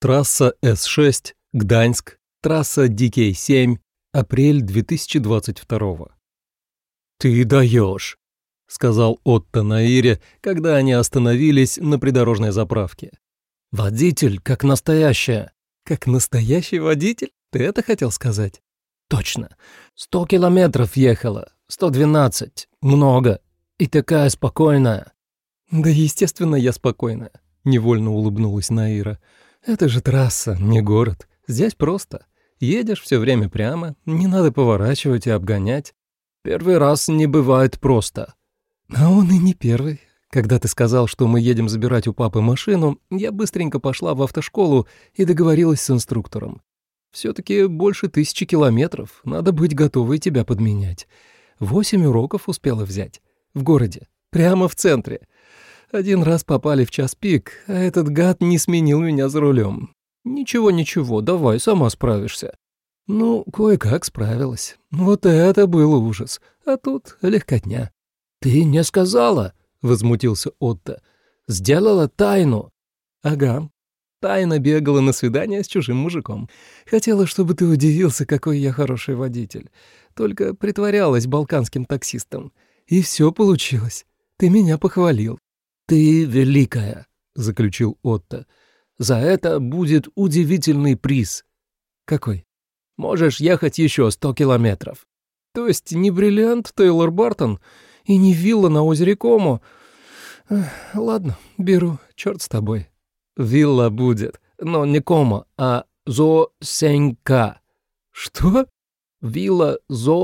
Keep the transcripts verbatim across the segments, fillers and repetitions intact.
Трасса С шесть, Гданьск, трасса Ди Кей семь, апрель две тысячи двадцать второго. «Ты даешь», — сказал Отто Наире, когда они остановились на придорожной заправке. «Водитель, как настоящая». «Как настоящий водитель? Ты это хотел сказать?» «Точно. Сто километров ехала, сто двенадцать. Много. И такая спокойная». «Да, естественно, я спокойная», — невольно улыбнулась Наира. «Это же трасса, не город. Здесь просто. Едешь все время прямо, не надо поворачивать и обгонять. Первый раз не бывает просто». «А он и не первый. Когда ты сказал, что мы едем забирать у папы машину, я быстренько пошла в автошколу и договорилась с инструктором. Все-таки больше тысячи километров, надо быть готовой тебя подменять. Восемь уроков успела взять. В городе, прямо в центре. Один раз попали в час пик, а этот гад не сменил меня за рулем. Ничего-ничего, давай, сама справишься». Ну, кое-как справилась. Вот это был ужас. А тут легкотня. «Ты не сказала?» — возмутился Отто. «Сделала тайну». «Ага. Тайно бегала на свидание с чужим мужиком. Хотела, чтобы ты удивился, какой я хороший водитель. Только притворялась балканским таксистом. И все получилось. Ты меня похвалил». «Ты великая», — заключил Отто. «За это будет удивительный приз». «Какой?» «Можешь ехать еще сто километров». «То есть не бриллиант Тейлор Бартон и не вилла на озере Комо? Эх, ладно, беру, черт с тобой». «Вилла будет, но не Комо, а Зосенька». «Что?» «Вилла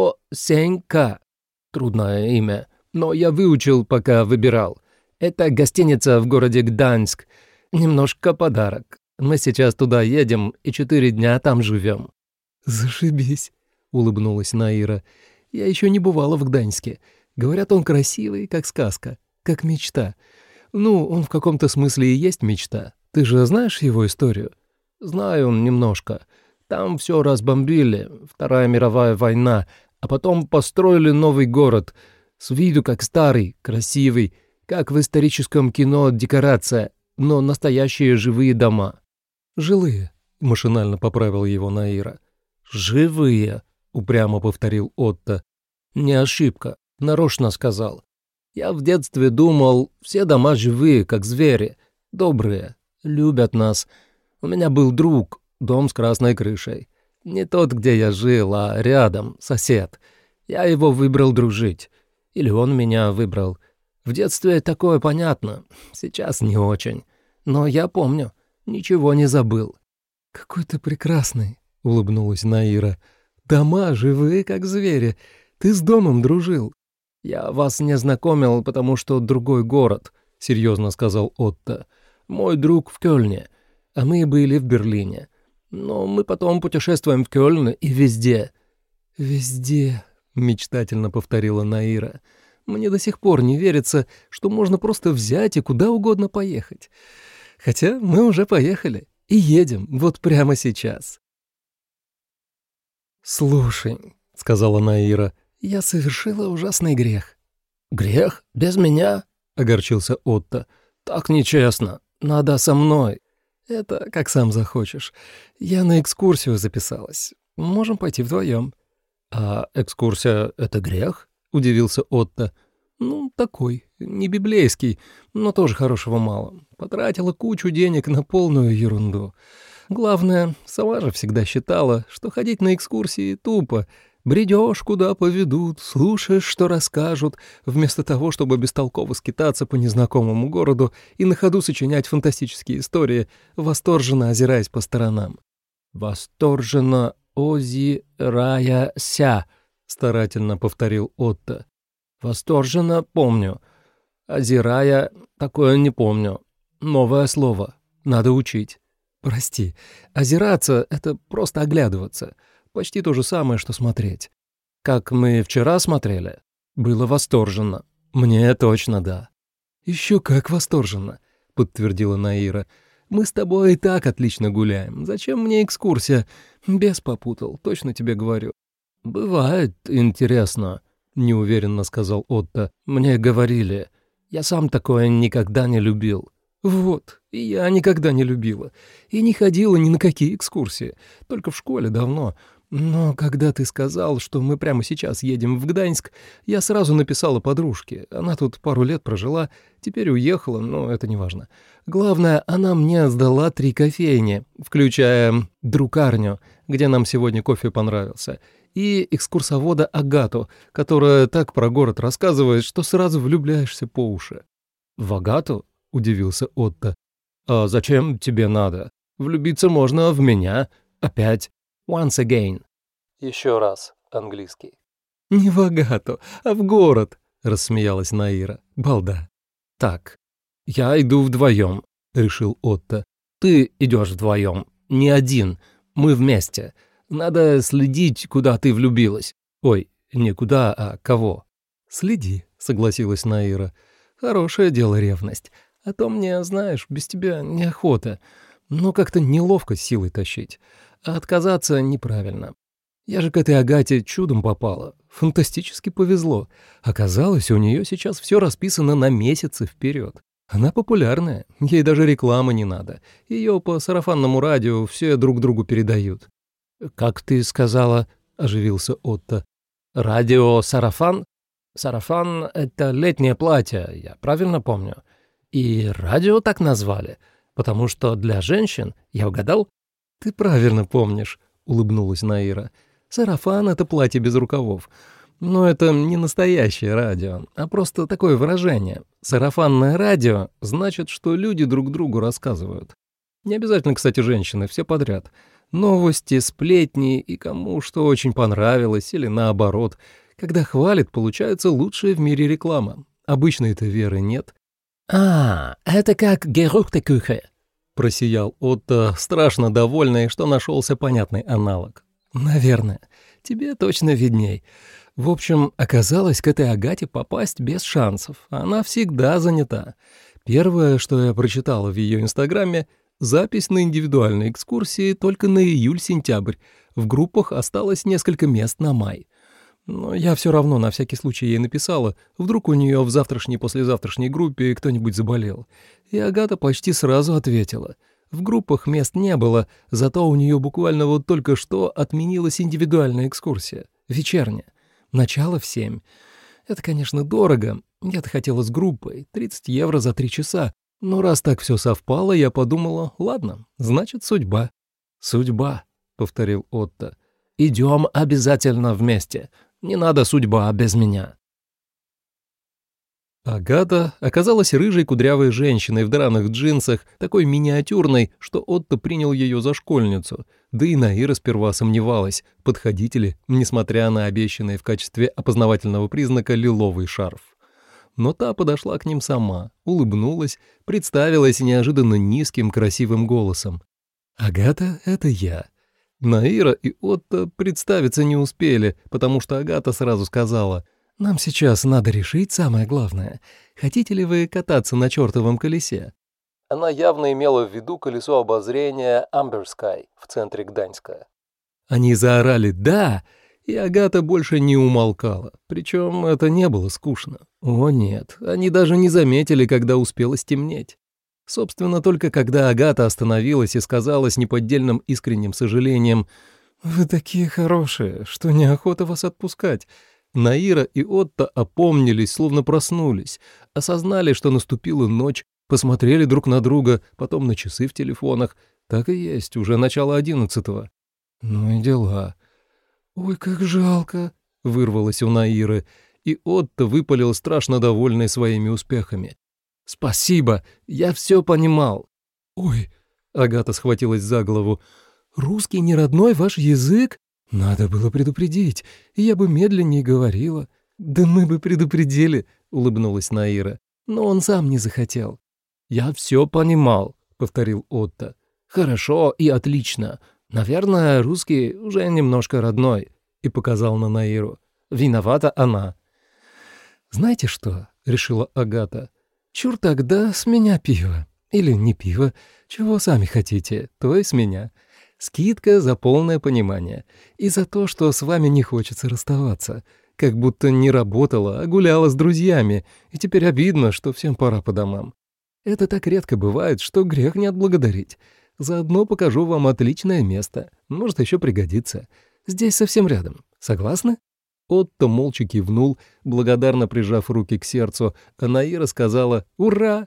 Зосенька. Трудное имя, но я выучил, пока выбирал. Это гостиница в городе Гданьск. Немножко подарок. Мы сейчас туда едем и четыре дня там живем». «Зашибись», — улыбнулась Наира. «Я еще не бывала в Гданьске. Говорят, он красивый, как сказка, как мечта. Ну, он в каком-то смысле и есть мечта. Ты же знаешь его историю?» «Знаю немножко. Там все разбомбили, Вторая мировая война, а потом построили новый город. С виду как старый, красивый, как в историческом кино декорация, но настоящие живые дома». «Жилые», — машинально поправил его Наира. «Живые», — упрямо повторил Отто. «Не ошибка, нарочно сказал. Я в детстве думал, все дома живые, как звери, добрые, любят нас. У меня был друг, дом с красной крышей. Не тот, где я жил, а рядом, сосед. Я его выбрал дружить. Или он меня выбрал. В детстве такое понятно, сейчас не очень. Но я помню, ничего не забыл». «Какой ты прекрасный», — улыбнулась Наира. «Дома живые, как звери. Ты с домом дружил». «Я вас не знакомил, потому что другой город», — серьезно сказал Отто. «Мой друг в Кёльне, а мы были в Берлине. Но мы потом путешествуем в Кёльн и везде». «Везде», — мечтательно повторила Наира. «Мне до сих пор не верится, что можно просто взять и куда угодно поехать. Хотя мы уже поехали и едем вот прямо сейчас». «Слушай», — сказала Наира, — «я совершила ужасный грех». «Грех? Без меня?» — огорчился Отто. «Так нечестно. Надо со мной». «Это как сам захочешь. Я на экскурсию записалась. Можем пойти вдвоем». «А экскурсия — это грех?» — удивился Отто. «Ну, такой, не библейский, но тоже хорошего мало. Потратила кучу денег на полную ерунду. Главное, сама же всегда считала, что ходить на экскурсии тупо. Бредешь, куда поведут, слушаешь, что расскажут, вместо того, чтобы бестолково скитаться по незнакомому городу и на ходу сочинять фантастические истории, восторженно озираясь по сторонам». «Восторженно озираяся», — старательно повторил Отто. «Восторженно помню. Озирая, такое не помню. Новое слово. Надо учить». «Прости, озираться — это просто оглядываться. Почти то же самое, что смотреть. Как мы вчера смотрели, было восторженно. Мне точно да». «Еще как восторженно», — подтвердила Наира. «Мы с тобой и так отлично гуляем. Зачем мне экскурсия? Бес попутал, точно тебе говорю». «Бывает интересно», — неуверенно сказал Отто. «Мне говорили. Я сам такое никогда не любил». Вот, и я никогда не любила. И не ходила ни на какие экскурсии, только в школе давно. Но когда ты сказал, что мы прямо сейчас едем в Гданьск, я сразу написала подружке. Она тут пару лет прожила, теперь уехала, но это не важно. Главное, она мне сдала три кофейни, включая друкарню, где нам сегодня кофе понравился, и экскурсовода Агату, которая так про город рассказывает, что сразу влюбляешься по уши. «В Агату?» — удивился Отто. «А зачем тебе надо? Влюбиться можно в меня. Опять. Once again». «Еще раз, английский». «Не в Агату, а в город», — рассмеялась Наира. «Балда». «Так, я иду вдвоем», — решил Отто. «Ты идешь вдвоем, не один. Мы вместе. Надо следить, куда ты влюбилась. Ой, не куда, а кого». «Следи», — согласилась Наира. «Хорошее дело ревность. А то мне, знаешь, без тебя неохота. Но как-то неловко силой тащить. А отказаться неправильно. Я же к этой Агате чудом попала. Фантастически повезло. Оказалось, у нее сейчас все расписано на месяцы вперед. Она популярная, ей даже рекламы не надо. Ее по сарафанному радио все друг другу передают». «Как ты сказала?» — оживился Отто. «Радио-сарафан? Сарафан — это летнее платье, я правильно помню. И радио так назвали, потому что для женщин, я угадал?» «Ты правильно помнишь», — улыбнулась Наира. «Сарафан — это платье без рукавов. Но это не настоящее радио, а просто такое выражение. Сарафанное радио значит, что люди друг другу рассказывают. Не обязательно, кстати, женщины, все подряд. Новости, сплетни и кому что очень понравилось или наоборот. Когда хвалят, получается лучшая в мире реклама. Обычно этой веры нет». «А, это как Gerüchteküche», — просиял Отто, страшно довольный, что нашелся понятный аналог. «Наверное. Тебе точно видней. В общем, оказалось, к этой Агате попасть без шансов. Она всегда занята. Первое, что я прочитала в ее инстаграме, запись на индивидуальной экскурсии только на июль-сентябрь. В группах осталось несколько мест на май. Но я все равно на всякий случай ей написала, вдруг у нее в завтрашней-послезавтрашней группе кто-нибудь заболел. И Агата почти сразу ответила. В группах мест не было, зато у нее буквально вот только что отменилась индивидуальная экскурсия, вечерняя. Начало в семь. Это, конечно, дорого. Я-то хотела с группой, тридцать евро за три часа. Но раз так все совпало, я подумала, ладно, значит, судьба. «Судьба», — повторил Отто. «Идем обязательно вместе. Не надо судьба без меня». Агата оказалась рыжей кудрявой женщиной в драных джинсах, такой миниатюрной, что Отто принял ее за школьницу, да и Наира сперва сомневалась, подходить ли, несмотря на обещанный в качестве опознавательного признака лиловый шарф. Но та подошла к ним сама, улыбнулась, представилась неожиданно низким красивым голосом. «Агата — это я». Наира и Отто представиться не успели, потому что Агата сразу сказала: «Нам сейчас надо решить самое главное. Хотите ли вы кататься на чертовом колесе?» Она явно имела в виду колесо обозрения Amberskay в центре Гданьска. Они заорали «да», и Агата больше не умолкала. Причем это не было скучно. О нет, они даже не заметили, когда успело стемнеть. Собственно, только когда Агата остановилась и сказала с неподдельным искренним сожалением: «Вы такие хорошие, что неохота вас отпускать», Наира и Отто опомнились, словно проснулись, осознали, что наступила ночь, посмотрели друг на друга, потом на часы в телефонах. Так и есть, уже начало одиннадцатого. Ну и дела. «Ой, как жалко», — вырвалось у Наиры, и Отто выпалил, страшно довольный своими успехами. «Спасибо, я все понимал». «Ой», — Агата схватилась за голову, — «русский не родной ваш язык? Надо было предупредить, и я бы медленнее говорила». «Да мы бы предупредили», — улыбнулась Наира, — «но он сам не захотел». «Я все понимал», — повторил Отто. «Хорошо и отлично. Наверное, русский уже немножко родной», — и показал на Наиру. «Виновата она». «Знаете что?» — решила Агата. «Чур тогда с меня пиво. Или не пиво. Чего сами хотите, то и с меня. Скидка за полное понимание. И за то, что с вами не хочется расставаться. Как будто не работала, а гуляла с друзьями. И теперь обидно, что всем пора по домам. Это так редко бывает, что грех не отблагодарить. Заодно покажу вам отличное место. Может, еще пригодится. Здесь совсем рядом. Согласны?» Отто молча кивнул, благодарно прижав руки к сердцу, а Наира сказала «Ура!».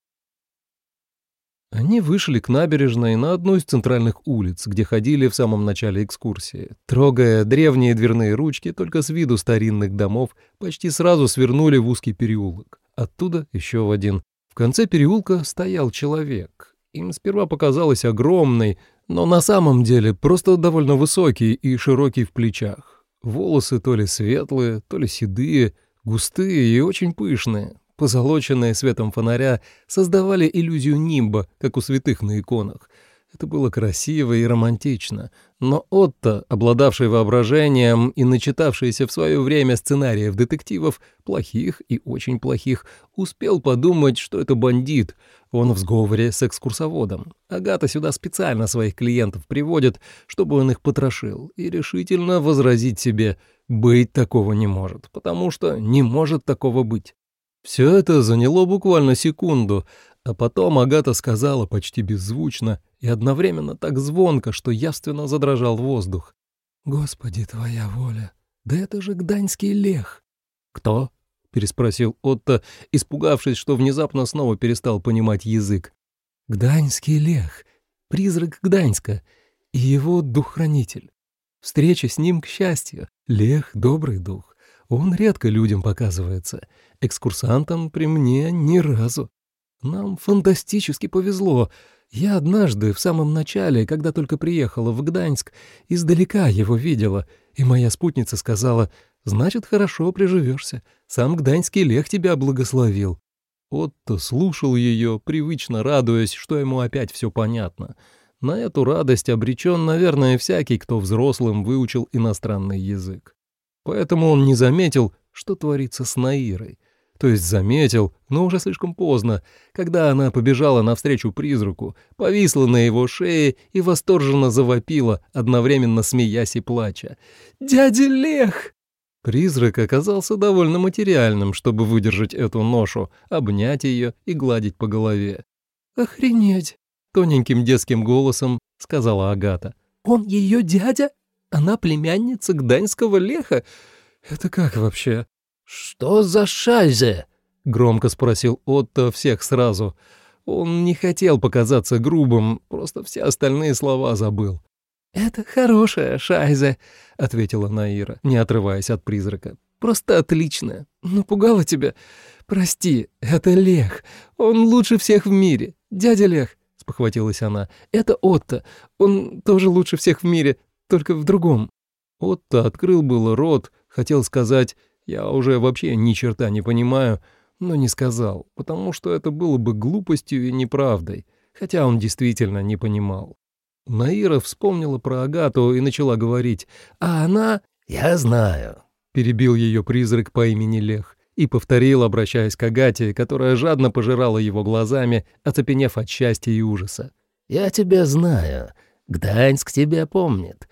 Они вышли к набережной на одну из центральных улиц, где ходили в самом начале экскурсии. Трогая древние дверные ручки, только с виду старинных домов, почти сразу свернули в узкий переулок. Оттуда еще в один. В конце переулка стоял человек. Им сперва показалось огромный, но на самом деле просто довольно высокий и широкий в плечах. Волосы то ли светлые, то ли седые, густые и очень пышные. Позолоченные светом фонаря создавали иллюзию нимба, как у святых на иконах. Это было красиво и романтично, но Отто, обладавший воображением и начитавшийся в свое время сценариев детективов, плохих и очень плохих, успел подумать, что это бандит, он в сговоре с экскурсоводом. Агата сюда специально своих клиентов приводит, чтобы он их потрошил, и решительно возразить себе «быть такого не может», потому что не может такого быть. Все это заняло буквально секунду, а потом Агата сказала почти беззвучно и одновременно так звонко, что явственно задрожал воздух. «Господи, твоя воля! Да это же гданьский лех!» «Кто?» — переспросил Отто, испугавшись, что внезапно снова перестал понимать язык. «Гданьский лех, призрак Гданьска и его дух-хранитель. Встреча с ним к счастью. Лех — добрый дух. Он редко людям показывается. Экскурсантам при мне ни разу. Нам фантастически повезло. Я однажды, в самом начале, когда только приехала в Гданьск, издалека его видела, и моя спутница сказала, «Значит, хорошо приживешься. Сам гданьский лех тебя благословил». Отто слушал ее, привычно радуясь, что ему опять все понятно. На эту радость обречен, наверное, всякий, кто взрослым выучил иностранный язык. Поэтому он не заметил, что творится с Наирой. То есть заметил, но уже слишком поздно, когда она побежала навстречу призраку, повисла на его шее и восторженно завопила, одновременно смеясь и плача. «Дядя Лех!» Призрак оказался довольно материальным, чтобы выдержать эту ношу, обнять ее и гладить по голове. «Охренеть!» — тоненьким детским голосом сказала Агата. «Он ее дядя? Она племянница гданьского леха? Это как вообще?» «Что за шайзе?» — громко спросил Отто всех сразу. Он не хотел показаться грубым, просто все остальные слова забыл. «Это хорошая шайзе», — ответила Наира, не отрываясь от призрака. «Просто отличная. Напугала тебя? Прости, это Лех. Он лучше всех в мире. Дядя Лех», — спохватилась она, — «это Отто. Он тоже лучше всех в мире, только в другом». Отто открыл было рот, хотел сказать «я уже вообще ни черта не понимаю», но не сказал, потому что это было бы глупостью и неправдой, хотя он действительно не понимал. Наира вспомнила про Агату и начала говорить, а она... «Я знаю», — перебил ее призрак по имени Лех и повторил, обращаясь к Агате, которая жадно пожирала его глазами, оцепенев от счастья и ужаса. «Я тебя знаю. Гданьск тебя помнит.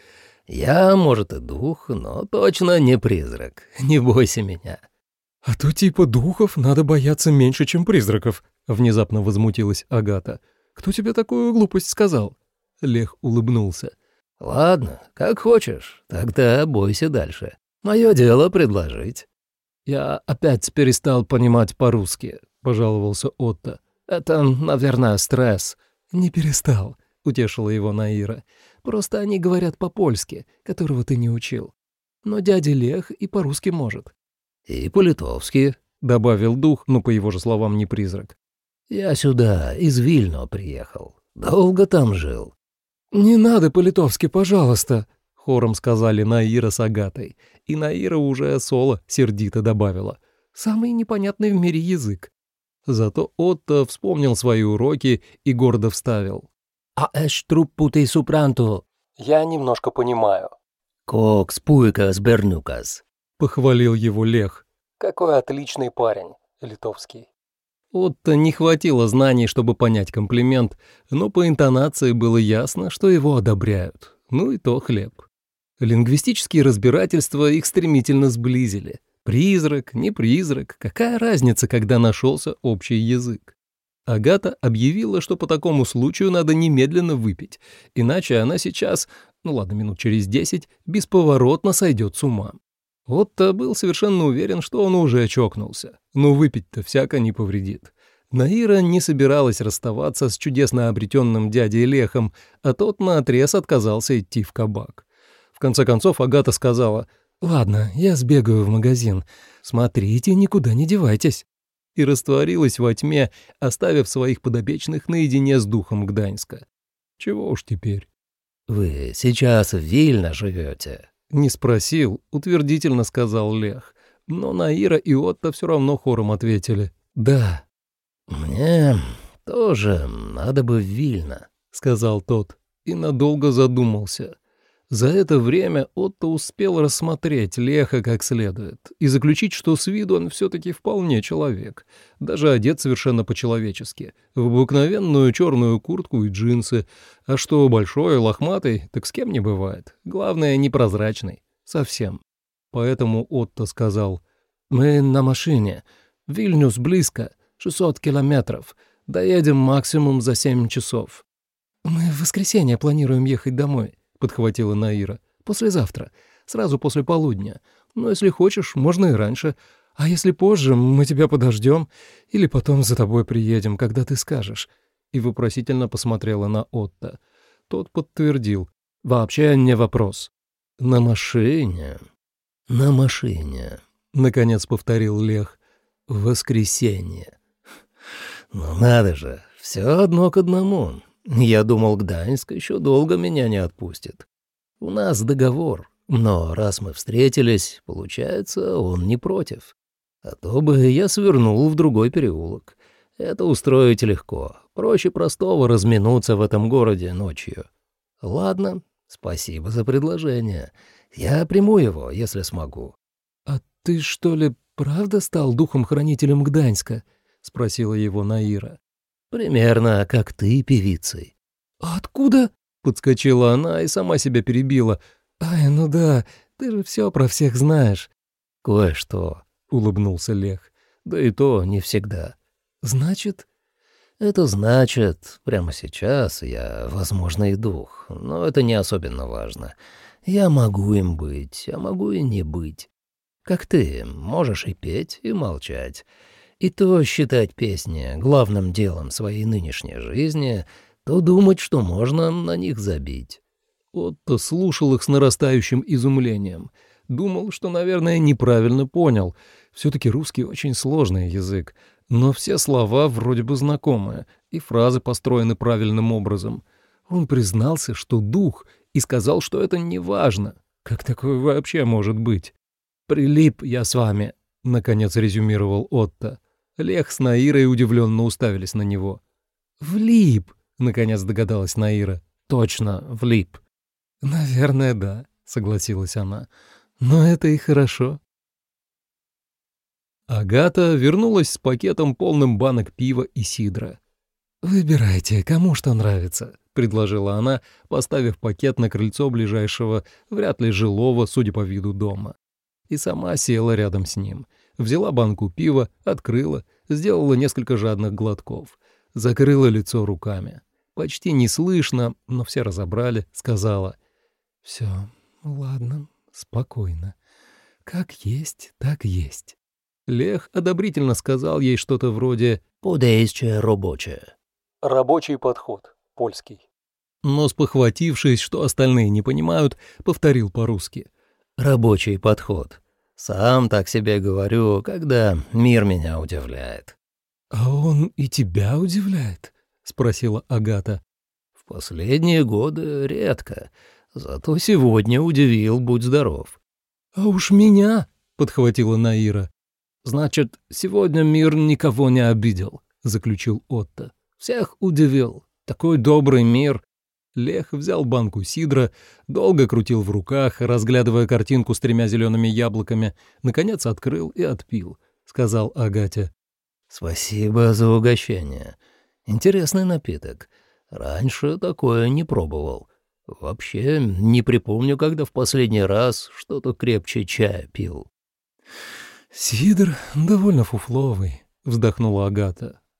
Я, может, и дух, но точно не призрак. Не бойся меня». «А то типа духов надо бояться меньше, чем призраков», — внезапно возмутилась Агата. «Кто тебе такую глупость сказал?» Лех улыбнулся. «Ладно, как хочешь, тогда бойся дальше. Мое дело предложить». «Я опять перестал понимать по-русски», — пожаловался Отто. «Это, наверное, стресс». «Не перестал», — утешила его Наира. «Просто они говорят по-польски, которого ты не учил. Но дядя Лех и по-русски может». «И по-литовски», — добавил дух, но по его же словам не призрак. «Я сюда из Вильно приехал. Долго там жил». «Не надо по-литовски, пожалуйста», — хором сказали Наира с Агатой. И Наира уже соло сердито добавила. «Самый непонятный в мире язык». Зато Отто вспомнил свои уроки и гордо вставил. «А эш труппутей супранту». «Я немножко понимаю». «Кокс пуйкас бернюкас», — похвалил его Лех. «Какой отличный парень, литовский». Отто не хватило знаний, чтобы понять комплимент, но по интонации было ясно, что его одобряют. Ну и то хлеб. Лингвистические разбирательства их стремительно сблизили. Призрак, не призрак, какая разница, когда нашелся общий язык? Агата объявила, что по такому случаю надо немедленно выпить, иначе она сейчас, ну ладно, минут через десять, бесповоротно сойдет с ума. Отто был совершенно уверен, что он уже чокнулся, но выпить-то всяко не повредит. Наира не собиралась расставаться с чудесно обретенным дядей Лехом, а тот наотрез отказался идти в кабак. В конце концов Агата сказала: «Ладно, я сбегаю в магазин. Смотрите, никуда не девайтесь». И растворилась во тьме, оставив своих подопечных наедине с духом Гданьска. Чего уж теперь. «Вы сейчас в Вильно живете?» Не спросил, утвердительно сказал Лех. Но Наира и Отто все равно хором ответили: «Да». «Мне тоже надо бы в Вильно», — сказал тот и надолго задумался. За это время Отто успел рассмотреть Леха как следует и заключить, что с виду он все-таки вполне человек, даже одет совершенно по-человечески, в обыкновенную черную куртку и джинсы, а что большой, лохматый, так с кем не бывает, главное, непрозрачный, совсем. Поэтому Отто сказал: «Мы на машине, Вильнюс близко, шестьсот километров, доедем максимум за семь часов». «Мы в воскресенье планируем ехать домой», — подхватила Наира. «Послезавтра, сразу после полудня. Но если хочешь, можно и раньше. А если позже, мы тебя подождем или потом за тобой приедем, когда ты скажешь». И вопросительно посмотрела на Отто. Тот подтвердил: «Вообще не вопрос». «На машине, на машине», — наконец повторил Лех. «В воскресенье. Ну надо же, все одно к одному. Я думал, Гданьск еще долго меня не отпустит. У нас договор, но раз мы встретились, получается, он не против. А то бы я свернул в другой переулок. Это устроить легко. Проще простого разминуться в этом городе ночью. Ладно, спасибо за предложение. Я приму его, если смогу». «А ты, что ли, правда стал духом-хранителем Гданьска?» — спросила его Наира. «Примерно как ты певицей». «А откуда?» — подскочила она и сама себя перебила. «Ай, ну да, ты же все про всех знаешь». «Кое-что», — улыбнулся Лех. «Да и то не всегда». «Значит?» «Это значит, прямо сейчас я, возможно, и дух, но это не особенно важно. Я могу им быть, а могу и не быть. Как ты, можешь и петь, и молчать. И то считать песни главным делом своей нынешней жизни, то думать, что можно на них забить». Отто слушал их с нарастающим изумлением. Думал, что, наверное, неправильно понял. Все-таки русский очень сложный язык, но все слова вроде бы знакомые, и фразы построены правильным образом. Он признался, что дух, и сказал, что это не важно. Как такое вообще может быть? «Прилип я с вами», — наконец резюмировал Отто. Лех с Наирой удивленно уставились на него. «Влип», — наконец догадалась Наира. «Точно, влип». «Наверное, да», — согласилась она. «Но это и хорошо». Агата вернулась с пакетом, полным банок пива и сидра. «Выбирайте, кому что нравится», — предложила она, поставив пакет на крыльцо ближайшего, вряд ли жилого, судя по виду, дома. И сама села рядом с ним. Взяла банку пива, открыла, сделала несколько жадных глотков, закрыла лицо руками. Почти неслышно, но все разобрали, сказала: «Все, ладно, спокойно. Как есть, так есть». Лех одобрительно сказал ей что-то вроде «Подейче рабочее». Рабочий подход, польский. Но, спохватившись, что остальные не понимают, повторил по-русски: «Рабочий подход. Сам так себе говорю, когда мир меня удивляет». «А он и тебя удивляет?» — спросила Агата. «В последние годы редко, зато сегодня удивил, будь здоров». «А уж меня!» — подхватила Наира. «Значит, сегодня мир никого не обидел», — заключил Отто. «Всех удивил. Такой добрый мир». Лех взял банку сидра, долго крутил в руках, разглядывая картинку с тремя зелеными яблоками, наконец открыл и отпил. Сказал Агате: «Спасибо за угощение. Интересный напиток. Раньше такое не пробовал. Вообще не припомню, когда в последний раз что-то крепче чая пил». «Сидр довольно фуфловый», — вздохнула Агата.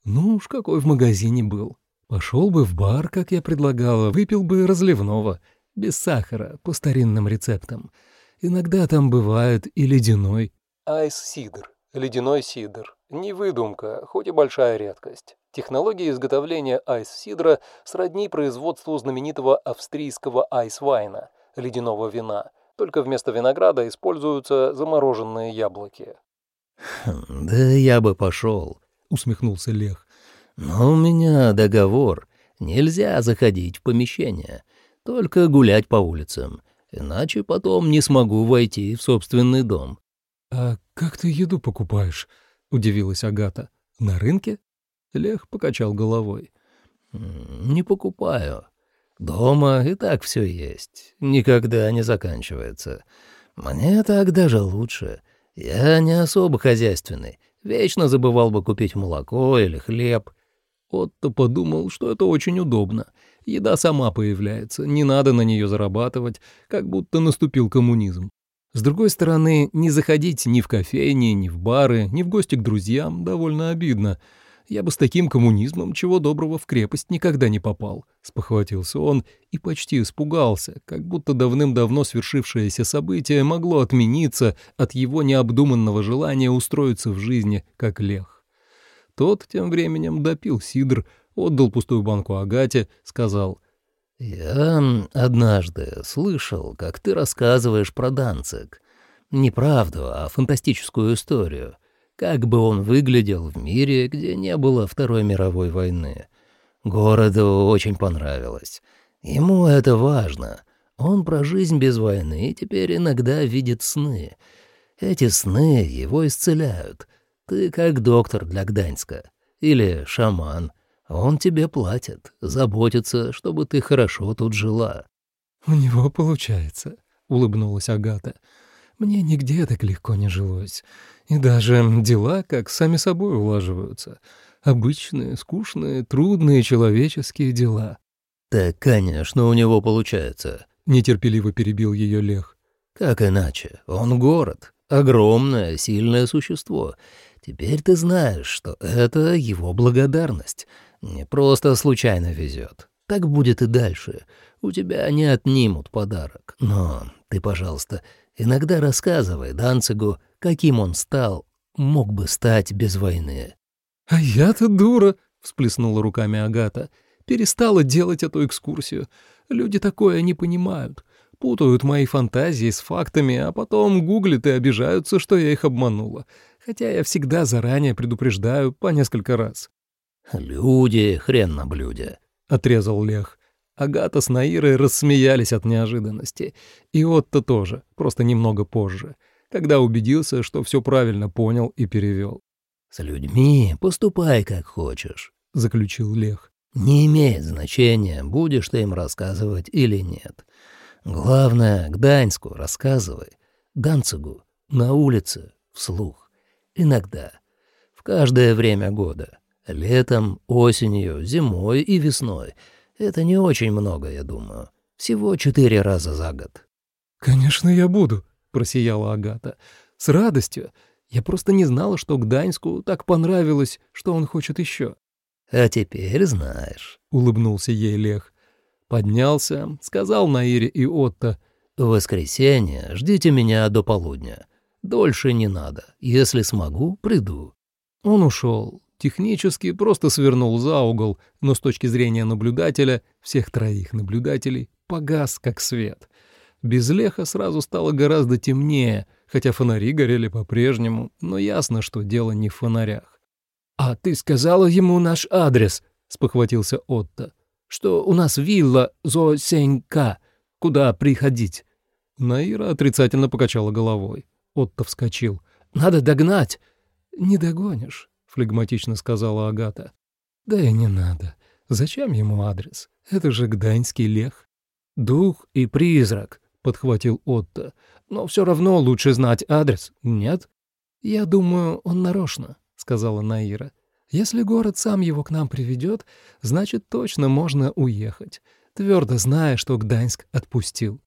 Ну уж какой в магазине был. Пошел бы в бар, как я предлагала, выпил бы разливного, без сахара, по старинным рецептам. Иногда там бывает и ледяной. Айс-сидр. Ледяной сидр. Не выдумка, хоть и большая редкость. Технология изготовления айс-сидра сродни производству знаменитого австрийского айс-вайна, ледяного вина. Только вместо винограда используются замороженные яблоки. «Да я бы пошел», — усмехнулся Лех. «Но у меня договор. Нельзя заходить в помещение, только гулять по улицам, иначе потом не смогу войти в собственный дом». «А как ты еду покупаешь?» — удивилась Агата. «На рынке?» Лех покачал головой. «Не покупаю. Дома и так все есть, никогда не заканчивается. Мне так даже лучше. Я не особо хозяйственный, вечно забывал бы купить молоко или хлеб». Отто подумал, что это очень удобно. Еда сама появляется, не надо на нее зарабатывать, как будто наступил коммунизм. С другой стороны, не заходить ни в кофейни, ни в бары, ни в гости к друзьям довольно обидно. Я бы с таким коммунизмом чего доброго в крепость никогда не попал, спохватился он и почти испугался, как будто давным-давно свершившееся событие могло отмениться от его необдуманного желания устроиться в жизни, как Лех. Тот тем временем допил сидр, отдал пустую банку Агате, сказал: «Я однажды слышал, как ты рассказываешь про Данциг. Не правду, а фантастическую историю. Как бы он выглядел в мире, где не было Второй мировой войны. Городу очень понравилось. Ему это важно. Он про жизнь без войны и теперь иногда видит сны. Эти сны его исцеляют. Ты как доктор для Гданьска. Или шаман. Он тебе платит, заботится, чтобы ты хорошо тут жила». «У него получается», — улыбнулась Агата. «Мне нигде так легко не жилось. И даже дела как сами собой улаживаются. Обычные, скучные, трудные человеческие дела». «Так, конечно, у него получается», — нетерпеливо перебил ее Лех. «Как иначе? Он город, огромное, сильное существо. Теперь ты знаешь, что это его благодарность. Не просто случайно везет. Так будет и дальше. У тебя не отнимут подарок. Но ты, пожалуйста, иногда рассказывай Данцигу, каким он стал, мог бы стать без войны». «А я-то дура», — всплеснула руками Агата. «Перестала делать эту экскурсию. Люди такое не понимают. Путают мои фантазии с фактами, а потом гуглят и обижаются, что я их обманула. Хотя я всегда заранее предупреждаю по несколько раз». «Люди, хрен на блюде», — отрезал Лех. Агата с Наирой рассмеялись от неожиданности. И Отто тоже, просто немного позже, когда убедился, что все правильно понял и перевел. «С людьми поступай как хочешь», — заключил Лех. «Не имеет значения, будешь ты им рассказывать или нет. Главное, Гданьску рассказывай, Данцигу на улице, вслух. Иногда, в каждое время года. Летом, осенью, зимой и весной. Это не очень много, я думаю. Всего четыре раза за год». «Конечно, я буду», — просияла Агата. «С радостью. Я просто не знала, что Гданьску так понравилось, что он хочет еще». «А теперь знаешь», — улыбнулся ей Лех. Поднялся, сказал Наире и Отто: «В воскресенье ждите меня до полудня. Дольше не надо. Если смогу, приду». Он ушел. Технически просто свернул за угол, но с точки зрения наблюдателя, всех троих наблюдателей, погас как свет. Без Леха сразу стало гораздо темнее, хотя фонари горели по-прежнему, но ясно, что дело не в фонарях. «А ты сказала ему наш адрес?» — спохватился Отто. «Что у нас вилла Зосенька, куда приходить?» Наира отрицательно покачала головой. Отто вскочил. «Надо догнать!» «Не догонишь», — флегматично сказала Агата. «Да и не надо. Зачем ему адрес? Это же гданьский Лех». «Дух и призрак», — подхватил Отто. «Но все равно лучше знать адрес, нет?» «Я думаю, он нарочно», — сказала Наира. «Если город сам его к нам приведет, значит, точно можно уехать, твердо зная, что Гданьск отпустил».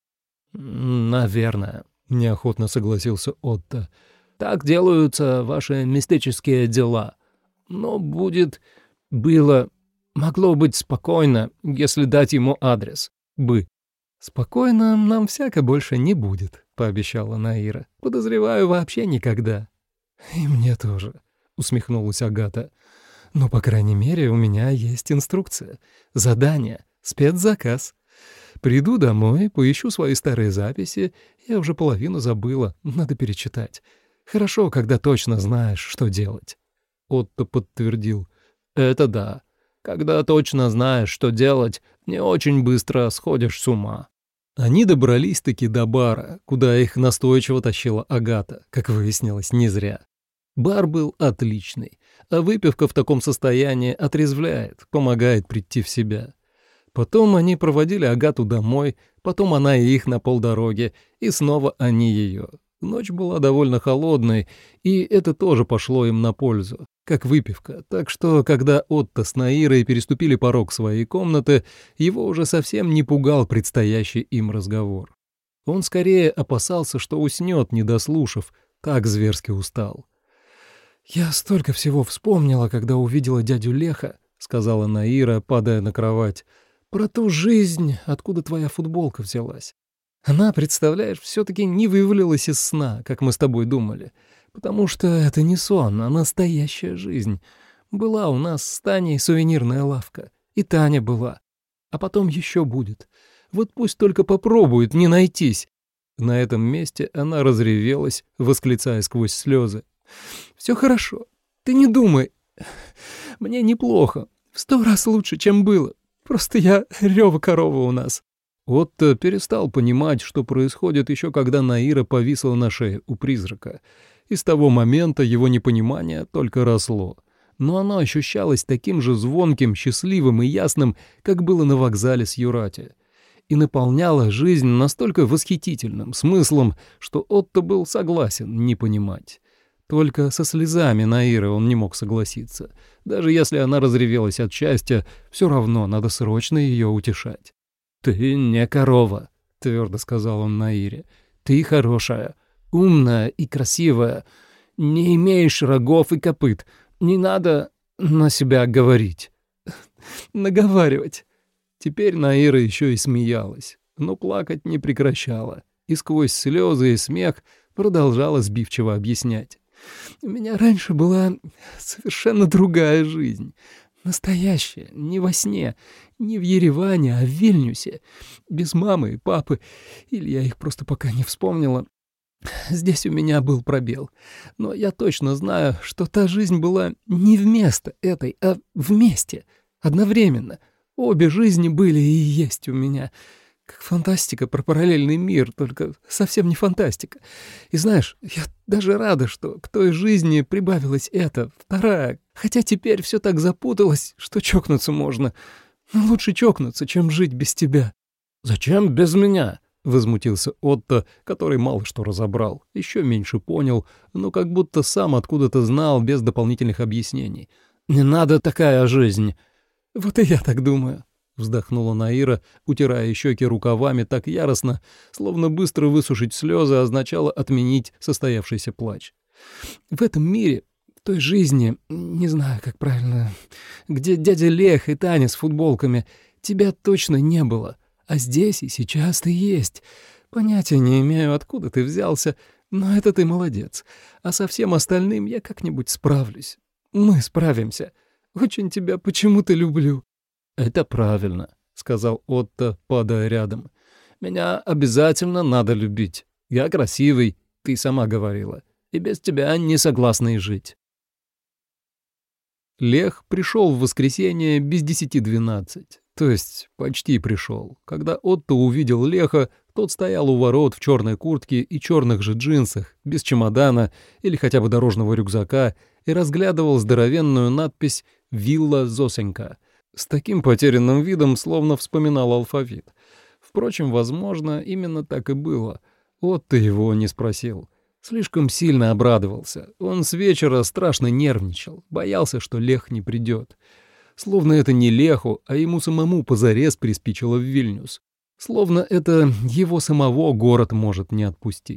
«Наверное», — неохотно согласился Отто. «Так делаются ваши мистические дела. Но будет Было... Могло быть спокойно, если дать ему адрес. Бы. «Спокойно нам всяко больше не будет», — пообещала Наира. «Подозреваю, вообще никогда». «И мне тоже», — усмехнулась Агата. «Но, по крайней мере, у меня есть инструкция, задание, спецзаказ. Приду домой, поищу свои старые записи, я уже половину забыла, надо перечитать. Хорошо, когда точно знаешь, что делать». Отто подтвердил. «Это да. Когда точно знаешь, что делать, не очень быстро сходишь с ума». Они добрались-таки до бара, куда их настойчиво тащила Агата, как выяснилось, не зря. Бар был отличный, а выпивка в таком состоянии отрезвляет, помогает прийти в себя. Потом они проводили Агату домой, потом она и их на полдороги, и снова они ее. Ночь была довольно холодной, и это тоже пошло им на пользу, как выпивка, так что, когда Отто с Наирой переступили порог своей комнаты, его уже совсем не пугал предстоящий им разговор. Он скорее опасался, что уснет, не дослушав, так зверски устал. «Я столько всего вспомнила, когда увидела дядю Леха», — сказала Наира, падая на кровать, — «про ту жизнь, откуда твоя футболка взялась. Она, представляешь, все-таки не вывалилась из сна, как мы с тобой думали, потому что это не сон, а настоящая жизнь. Была у нас с Таней сувенирная лавка, и Таня была, а потом еще будет. Вот пусть только попробует не найтись». На этом месте она разревелась, восклицая сквозь слезы. «Все хорошо, ты не думай. Мне неплохо, в сто раз лучше, чем было. Просто я рёва корова у нас». Отто перестал понимать, что происходит еще когда Наира повисла на шее у призрака. И с того момента его непонимание только росло. Но оно ощущалось таким же звонким, счастливым и ясным, как было на вокзале с Юрати. И наполняло жизнь настолько восхитительным смыслом, что Отто был согласен не понимать. Только со слезами Наиры он не мог согласиться. Даже если она разревелась от счастья, все равно надо срочно ее утешать. «Ты не корова», — твердо сказал он Наире. «Ты хорошая, умная и красивая. Не имеешь рогов и копыт. Не надо на себя говорить». «Наговаривать». Теперь Наира еще и смеялась, но плакать не прекращала. И сквозь слезы и смех продолжала сбивчиво объяснять. «У меня раньше была совершенно другая жизнь. Настоящая, не во сне, не в Ереване, а в Вильнюсе. Без мамы и папы, или я их просто пока не вспомнила. Здесь у меня был пробел. Но я точно знаю, что та жизнь была не вместо этой, а вместе, одновременно. Обе жизни были и есть у меня. Как фантастика про параллельный мир, только совсем не фантастика. И знаешь, я даже рада, что к той жизни прибавилась эта, вторая. Хотя теперь все так запуталось, что чокнуться можно. Но лучше чокнуться, чем жить без тебя». «Зачем без меня?» — возмутился Отто, который мало что разобрал, еще меньше понял, но как будто сам откуда-то знал без дополнительных объяснений. «Не надо такая жизнь». «Вот и я так думаю», — вздохнула Наира, утирая щеки рукавами так яростно, словно быстро высушить слезы означало отменить состоявшийся плач. «В этом мире, в той жизни, не знаю, как правильно, где дядя Лех и Таня с футболками, тебя точно не было, а здесь и сейчас ты есть. Понятия не имею, откуда ты взялся, но это ты молодец, а со всем остальным я как-нибудь справлюсь. Мы справимся. Очень тебя почему-то люблю». «Это правильно», — сказал Отто, падая рядом. «Меня обязательно надо любить. Я красивый, ты сама говорила, и без тебя не согласна и жить». Лех пришел в воскресенье без десяти двенадцать, то есть почти пришел. Когда Отто увидел Леха, тот стоял у ворот в черной куртке и черных же джинсах, без чемодана или хотя бы дорожного рюкзака, и разглядывал здоровенную надпись «Вилла Зосенька». С таким потерянным видом, словно вспоминал алфавит. Впрочем, возможно, именно так и было. Отто его не спросил. Слишком сильно обрадовался. Он с вечера страшно нервничал, боялся, что Лех не придет. Словно это не Леху, а ему самому позарез приспичило в Вильнюс. Словно это его самого город может не отпустить.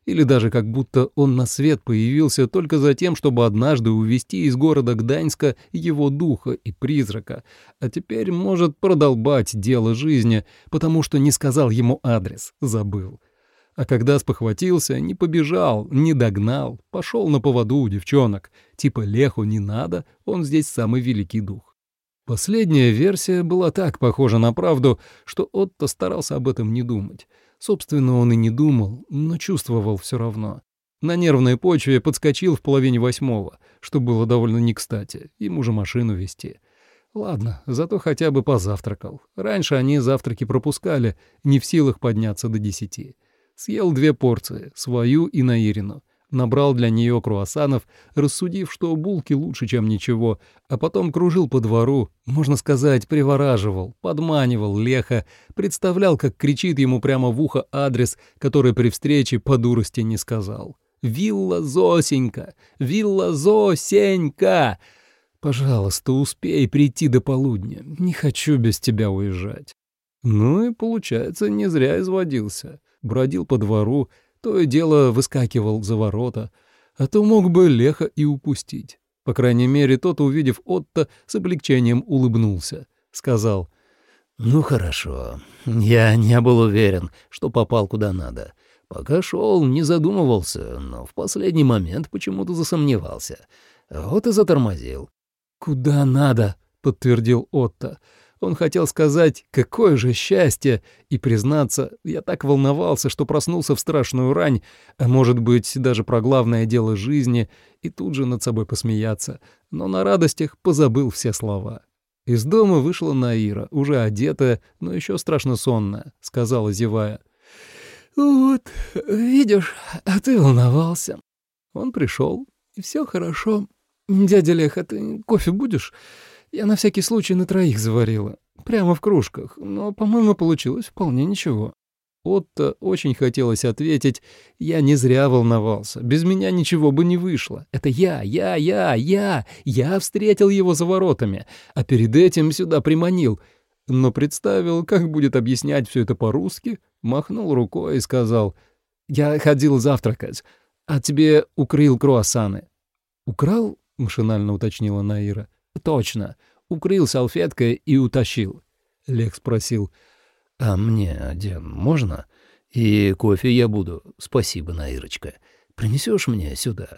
Или даже как будто он на свет появился только за тем, чтобы однажды увезти из города Гданьска его духа и призрака, а теперь может продолбать дело жизни, потому что не сказал ему адрес, забыл. А когда спохватился, не побежал, не догнал, пошел на поводу у девчонок. Типа Леху не надо, он здесь самый великий дух. Последняя версия была так похожа на правду, что Отто старался об этом не думать. Собственно, он и не думал, но чувствовал все равно. На нервной почве подскочил в половине восьмого, что было довольно не кстати, ему же машину везти. Ладно, зато хотя бы позавтракал. Раньше они завтраки пропускали, не в силах подняться до десяти. Съел две порции, свою и Наирину. Набрал для нее круассанов, рассудив, что булки лучше, чем ничего, а потом кружил по двору, можно сказать, привораживал, подманивал Леха, представлял, как кричит ему прямо в ухо адрес, который при встрече по дурости не сказал. «Вилла Зосенька! Вилла Зосенька! Пожалуйста, успей прийти до полудня, не хочу без тебя уезжать». Ну и, получается, не зря изводился. Бродил по двору, то и дело выскакивал за ворота, а то мог бы Леха и упустить. По крайней мере, тот, увидев Отто, с облегчением улыбнулся. Сказал: «Ну хорошо, я не был уверен, что попал куда надо. Пока шел, не задумывался, но в последний момент почему-то засомневался. Вот и затормозил». «Куда надо?» — подтвердил Отто. Он хотел сказать «какое же счастье!» и признаться, я так волновался, что проснулся в страшную рань, а может быть, даже про главное дело жизни, и тут же над собой посмеяться, но на радостях позабыл все слова. Из дома вышла Наира, уже одетая, но еще страшно сонная, сказала, зевая: «Вот, видишь, а ты волновался». Он пришел, и все хорошо. «Дядя Леха, ты кофе будешь? Я на всякий случай на троих заварила. Прямо в кружках, но, по-моему, получилось вполне ничего». Отто очень хотелось ответить: «Я не зря волновался, без меня ничего бы не вышло. Это я, я, я, я, я встретил его за воротами, а перед этим сюда приманил». Но представил, как будет объяснять все это по-русски, махнул рукой и сказал: «Я ходил завтракать, а тебе укрыл круассаны». «Украл?» — машинально уточнила Наира. «Точно. Укрыл салфеткой и утащил». Лех спросил: «А мне, Ден, можно? И кофе я буду. Спасибо, Наирочка. Принесешь мне сюда?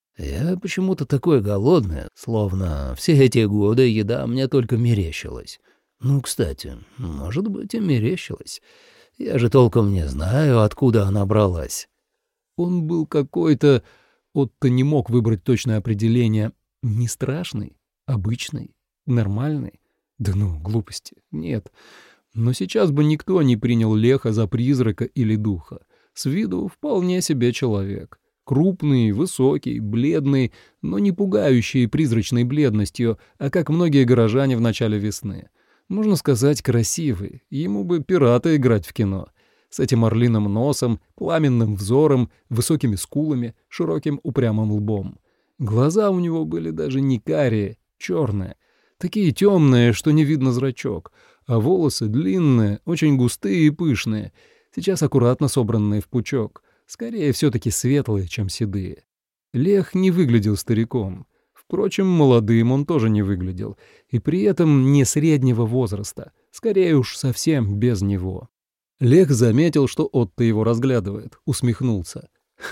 Я почему-то такой голодный, словно все эти годы еда мне только мерещилась. Ну, кстати, может быть, и мерещилась. Я же толком не знаю, откуда она бралась». Он был какой-то... Отто не мог выбрать точное определение. Не страшный, обычный, нормальный. Да ну, глупости, нет. Но сейчас бы никто не принял Леха за призрака или духа. С виду вполне себе человек. Крупный, высокий, бледный, но не пугающий призрачной бледностью, а как многие горожане в начале весны. Можно сказать, красивый. Ему бы пирата играть в кино. С этим орлиным носом, пламенным взором, высокими скулами, широким упрямым лбом. Глаза у него были даже не карие, черные, такие темные, что не видно зрачок, а волосы длинные, очень густые и пышные, сейчас аккуратно собранные в пучок, скорее все-таки светлые, чем седые. Лех не выглядел стариком. Впрочем, молодым он тоже не выглядел, и при этом не среднего возраста, скорее уж совсем без него. Лех заметил, что Отто его разглядывает, усмехнулся.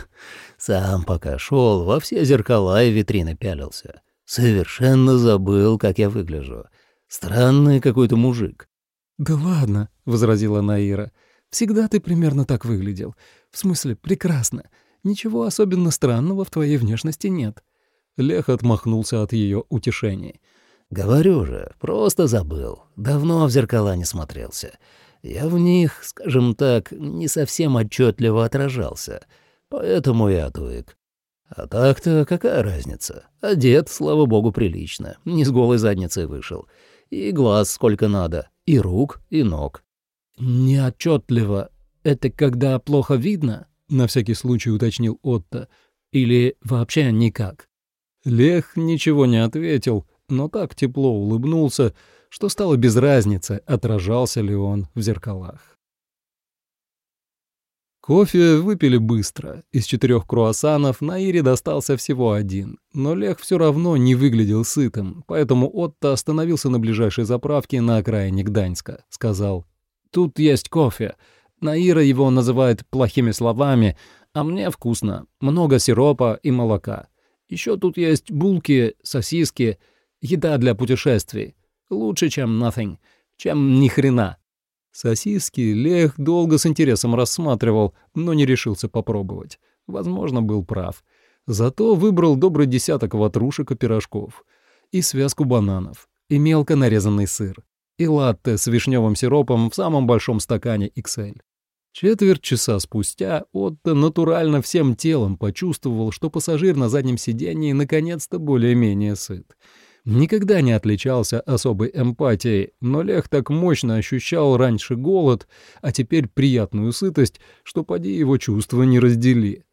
«Сам пока шел, во все зеркала и витрины пялился. Совершенно забыл, как я выгляжу. Странный какой-то мужик». «Да ладно», — возразила Наира. «Всегда ты примерно так выглядел. В смысле, прекрасно. Ничего особенно странного в твоей внешности нет». Лех отмахнулся от ее утешений. «Говорю же, просто забыл. Давно в зеркала не смотрелся. Я в них, скажем так, не совсем отчетливо отражался, поэтому я отвык. А так-то какая разница? Одет, слава богу, прилично, не с голой задницей вышел. И глаз сколько надо, и рук, и ног». «Неотчетливо — это когда плохо видно?» — на всякий случай уточнил Отто. «Или вообще никак?» Лех ничего не ответил, но так тепло улыбнулся, что стало без разницы, отражался ли он в зеркалах. Кофе выпили быстро. Из четырех круассанов Наире достался всего один, но Лех все равно не выглядел сытым, поэтому Отто остановился на ближайшей заправке на окраине Гданьска. Сказал: «Тут есть кофе. Наира его называет плохими словами, а мне вкусно. Много сиропа и молока. Еще тут есть булки, сосиски, еда для путешествий. Лучше, чем nothing, чем ни хрена». Сосиски Лех долго с интересом рассматривал, но не решился попробовать. Возможно, был прав. Зато выбрал добрый десяток ватрушек и пирожков, и связку бананов, и мелко нарезанный сыр, и латте с вишневым сиропом в самом большом стакане икс эль. Четверть часа спустя Отто натурально всем телом почувствовал, что пассажир на заднем сидении наконец-то более-менее сыт. Никогда не отличался особой эмпатией, но Лех так мощно ощущал раньше голод, а теперь приятную сытость, что поди его чувства не раздели.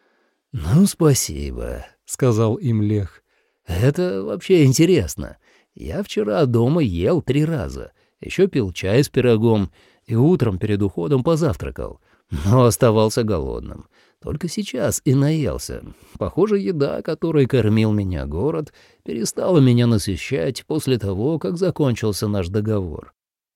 «Ну, спасибо», — сказал им Лех. «Это вообще интересно. Я вчера дома ел три раза, еще пил чай с пирогом и утром перед уходом позавтракал, но оставался голодным. Только сейчас и наелся. Похоже, еда, которой кормил меня город, перестала меня насыщать после того, как закончился наш договор.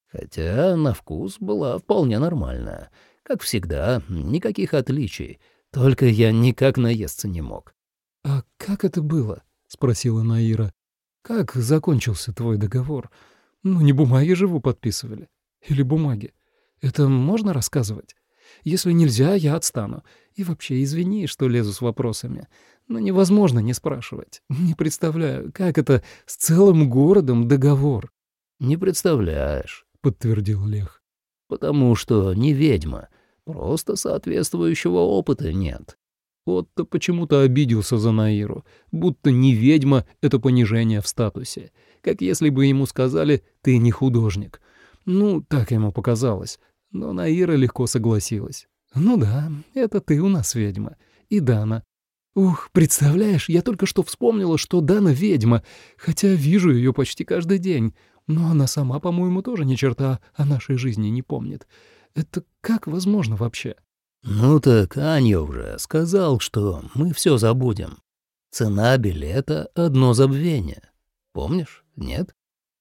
Хотя на вкус была вполне нормальная. Как всегда, никаких отличий. Только я никак наесться не мог». «А как это было?» — спросила Наира. «Как закончился твой договор? Ну, не бумаги же вы подписывали. Или бумаги? Это можно рассказывать? Если нельзя, я отстану. И вообще, извини, что лезу с вопросами. Но невозможно не спрашивать. Не представляю, как это с целым городом договор». «Не представляешь», — подтвердил Лех. «Потому что не ведьма. Просто соответствующего опыта нет». Отто почему-то обиделся за Наиру, будто не ведьма — это понижение в статусе. Как если бы ему сказали «ты не художник». Ну, так ему показалось. Но Наира легко согласилась. «Ну да, это ты у нас ведьма. И Дана. Ух, представляешь, я только что вспомнила, что Дана ведьма, хотя вижу ее почти каждый день. Но она сама, по-моему, тоже ни черта о нашей жизни не помнит. Это как возможно вообще?» «Ну так Анья уже сказал, что мы все забудем. Цена билета — одно забвение. Помнишь, нет?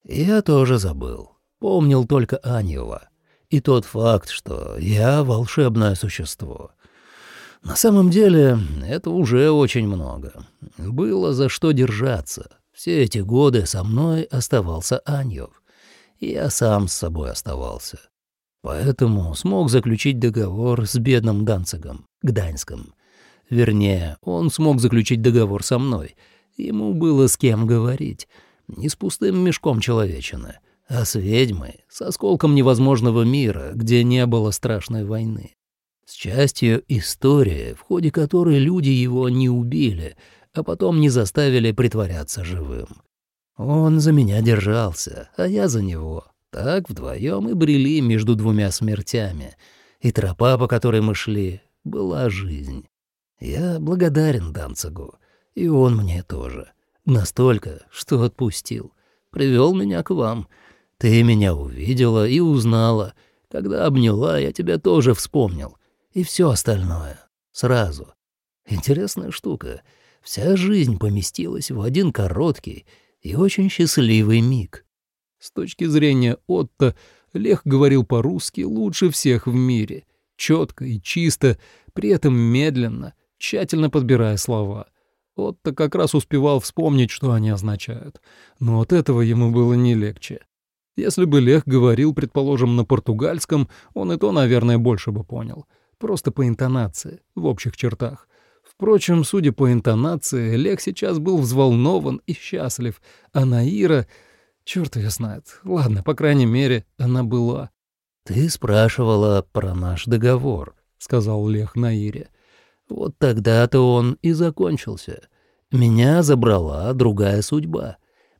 Я тоже забыл. Помнил только Аньева. И тот факт, что я волшебное существо. На самом деле, это уже очень много. Было за что держаться. Все эти годы со мной оставался Аньев. И я сам с собой оставался. Поэтому смог заключить договор с бедным Данцигом, Гданьском. Вернее, он смог заключить договор со мной. Ему было с кем говорить. Не с пустым мешком человечины, а с ведьмой, с осколком невозможного мира, где не было страшной войны. С частью истории, в ходе которой люди его не убили, а потом не заставили притворяться живым. Он за меня держался, а я за него. Так вдвоем и брели между двумя смертями. И тропа, по которой мы шли, была жизнь. Я благодарен Данцигу, и он мне тоже. Настолько, что отпустил. Привел меня к вам. Ты меня увидела и узнала. Когда обняла, я тебя тоже вспомнил. И все остальное. Сразу. Интересная штука. Вся жизнь поместилась в один короткий и очень счастливый миг. С точки зрения Отто, Лех говорил по-русски лучше всех в мире. Четко и чисто, при этом медленно, тщательно подбирая слова. Отто как раз успевал вспомнить, что они означают. Но от этого ему было не легче. Если бы Лех говорил, предположим, на португальском, он и то, наверное, больше бы понял. Просто по интонации, в общих чертах. Впрочем, судя по интонации, Лех сейчас был взволнован и счастлив, а Наира... Чёрт её знает. Ладно, по крайней мере, она была. «Ты спрашивала про наш договор», — сказал Лех Наире. «Вот тогда-то он и закончился. Меня забрала другая судьба.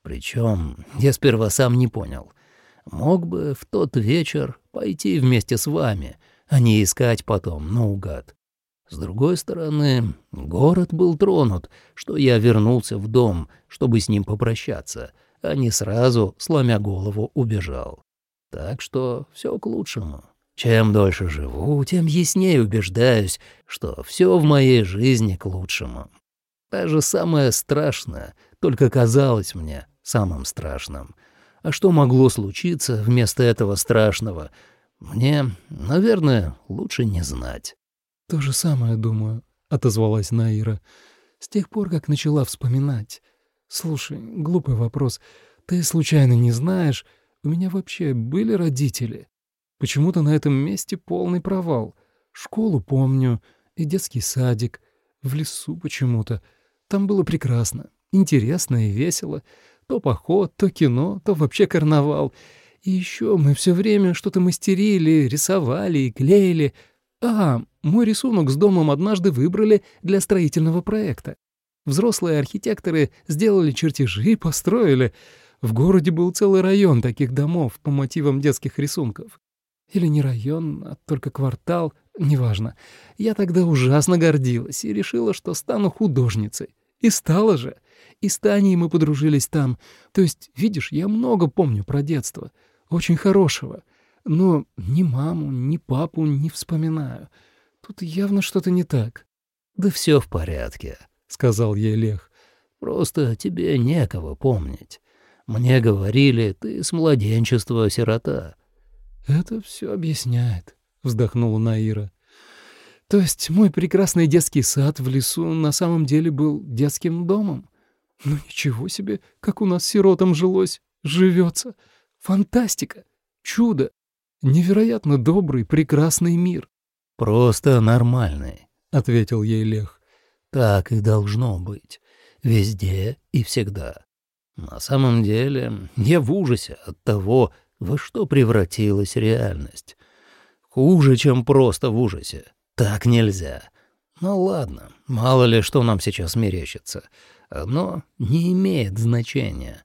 Причем я сперва сам не понял. Мог бы в тот вечер пойти вместе с вами, а не искать потом наугад. С другой стороны, город был тронут, что я вернулся в дом, чтобы с ним попрощаться, а не сразу, сломя голову, убежал. Так что все к лучшему. Чем дольше живу, тем яснее убеждаюсь, что все в моей жизни к лучшему. Даже самое страшное только казалось мне самым страшным. А что могло случиться вместо этого страшного, мне, наверное, лучше не знать». «То же самое, думаю», — отозвалась Наира. «С тех пор, как начала вспоминать. Слушай, глупый вопрос. Ты случайно не знаешь, у меня вообще были родители? Почему-то на этом месте полный провал. Школу помню, и детский садик. В лесу почему-то. Там было прекрасно, интересно и весело. То поход, то кино, то вообще карнавал. И еще мы все время что-то мастерили, рисовали и клеили. А, мой рисунок с домом однажды выбрали для строительного проекта. Взрослые архитекторы сделали чертежи, построили. В городе был целый район таких домов по мотивам детских рисунков. Или не район, а только квартал, неважно. Я тогда ужасно гордилась и решила, что стану художницей. И стала же. И с Таней мы подружились там. То есть, видишь, я много помню про детство. Очень хорошего. Но ни маму, ни папу не вспоминаю. Тут явно что-то не так. «Да все в порядке», — сказал ей Лех. «Просто тебе некого помнить. Мне говорили, ты с младенчества сирота». «Это все объясняет», — вздохнула Наира. «То есть мой прекрасный детский сад в лесу на самом деле был детским домом? Ну ничего себе, как у нас сиротам жилось, живется. Фантастика, чудо, невероятно добрый, прекрасный мир». «Просто нормальный», — ответил ей Лех. «Так и должно быть. Везде и всегда. На самом деле я в ужасе от того, во что превратилась реальность. Хуже, чем просто в ужасе. Так нельзя. Ну ладно, мало ли что нам сейчас мерещится. Оно не имеет значения.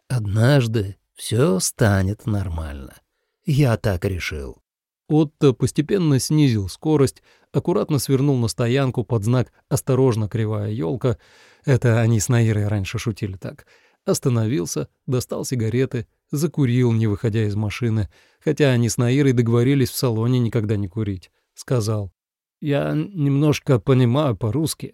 Однажды все станет нормально. Я так решил». Отто постепенно снизил скорость, аккуратно свернул на стоянку под знак «Осторожно, кривая елка». Это они с Наирой раньше шутили так. Остановился, достал сигареты, закурил, не выходя из машины, хотя они с Наирой договорились в салоне никогда не курить. Сказал: «Я немножко понимаю по-русски,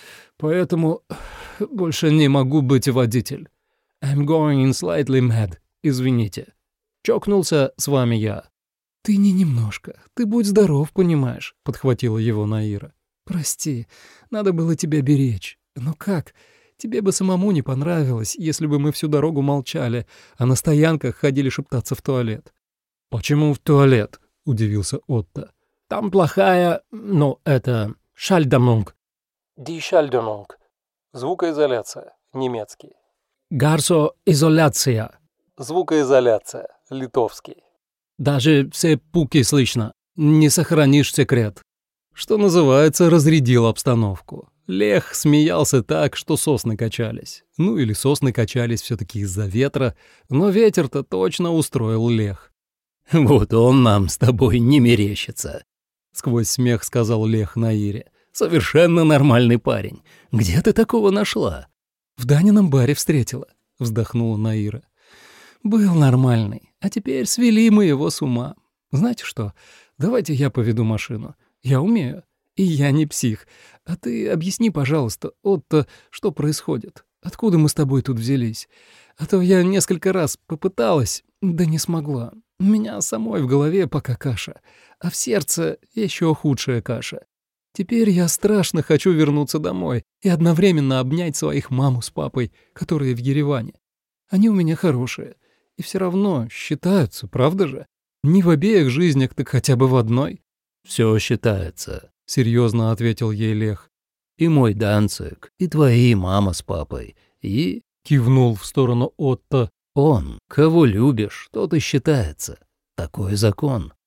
поэтому больше не могу быть водитель. I'm going in slightly mad, извините. Чокнулся, с вами я». «Ты не немножко, ты будь здоров, понимаешь», — подхватила его Наира. «Прости, надо было тебя беречь. Но как? Тебе бы самому не понравилось, если бы мы всю дорогу молчали, а на стоянках ходили шептаться в туалет». «Почему в туалет?» — удивился Отто. «Там плохая, ну, это, шальдамунг». «Ди шальдамунг». Звукоизоляция. Немецкий. «Гарсоизоляция». Звукоизоляция. Литовский. «Даже все пуки слышно. Не сохранишь секрет». Что называется, разрядил обстановку. Лех смеялся так, что сосны качались. Ну или сосны качались все-таки из-за ветра, но ветер-то точно устроил Лех. «Вот он нам с тобой не мерещится», — сквозь смех сказал Лех Наире. «Совершенно нормальный парень. Где ты такого нашла?» «В Данином баре встретила», — вздохнула Наира. «Был нормальный, а теперь свели мы его с ума. Знаете что, давайте я поведу машину. Я умею, и я не псих. А ты объясни, пожалуйста, Отто, что происходит? Откуда мы с тобой тут взялись? А то я несколько раз попыталась, да не смогла. У меня самой в голове пока каша, а в сердце еще худшая каша. Теперь я страшно хочу вернуться домой и одновременно обнять своих маму с папой, которые в Ереване. Они у меня хорошие. И все равно считаются, правда же? Не в обеих жизнях, так хотя бы в одной». «Все считается», — серьезно ответил ей Лех. «И мой Данцик, и твои мама с папой, и...» — кивнул в сторону Отто. «Он, кого любишь, тот и считается. Такой закон».